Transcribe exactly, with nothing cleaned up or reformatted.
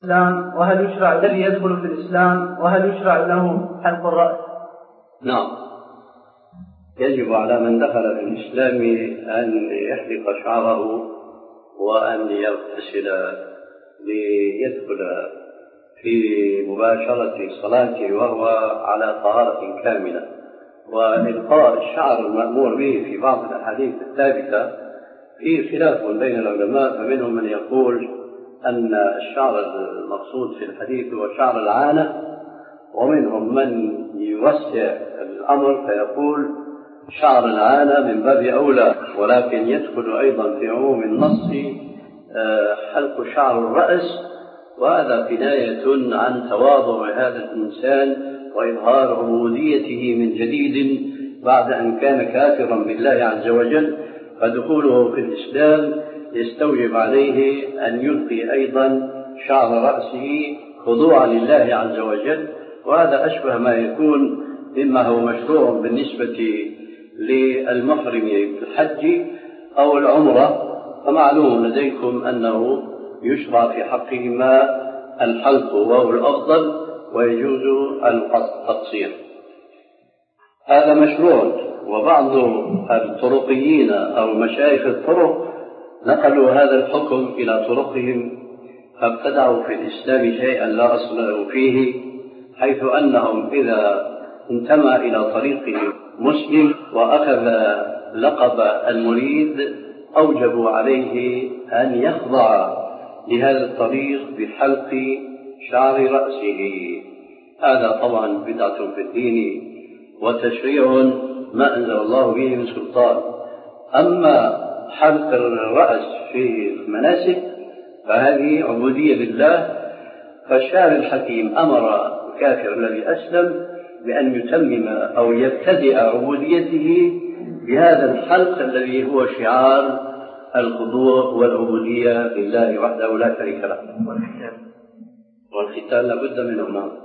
الإسلام، وهل يشرع الذي يدخل في الإسلام وهل يشرع له حلق الرأس؟ نعم، يجب على من دخل في الإسلام أن يحلق شعره وأن يغتسل ليدخل في مباشرة صلاته وهو على طهارة كاملة. وإلقاء الشعر المأمور به في بعض الأحاديث الثابتة فيه خلاف بين العلماء، فمنهم من يقول أن الشعر المقصود في الحديث هو شعر العانة، ومنهم من يوسع الأمر فيقول شعر العانة من باب أولى، ولكن يدخل أيضا في عموم النص حلق شعر الرأس، وهذا كناية عن تواضع هذا الإنسان وإظهار عبوديته من جديد بعد أن كان كافرا بالله عز وجل، فدخوله في الإسلام يستوجب عليه أن يلقي أيضا شعر رأسه خضوعا لله عز وجل، وهذا أشبه ما يكون مما هو مشروع بالنسبة للمحرم بالحج أو العمرة. فمعلوم لديكم أنه يشرع في حقهما الحلق وهو الأفضل، ويجوز التقصير، هذا مشروع. وبعض الطرقيين أو مشايخ الطرق نقلوا هذا الحكم إلى طرقهم فابتدعوا في الإسلام شيئا لا أصل له فيه، حيث أنهم إذا انتمى إلى طريق مسلم وأخذ لقب المريد أوجبوا عليه أن يخضع لهذا الطريق بحلق شعر رأسه. هذا طبعا بدعة في الدين وتشريع ما أنزل الله به من سلطان. أما حلق الرأس في المناسك فهذه عبودية لله، فالشاعر الحكيم أمر الكافر الذي أسلم بأن يتمم أو يبتدئ عبوديته بهذا الحلق الذي هو شعار الخضوع والعبودية لله وحده لا شريك له. والختان لابد منه.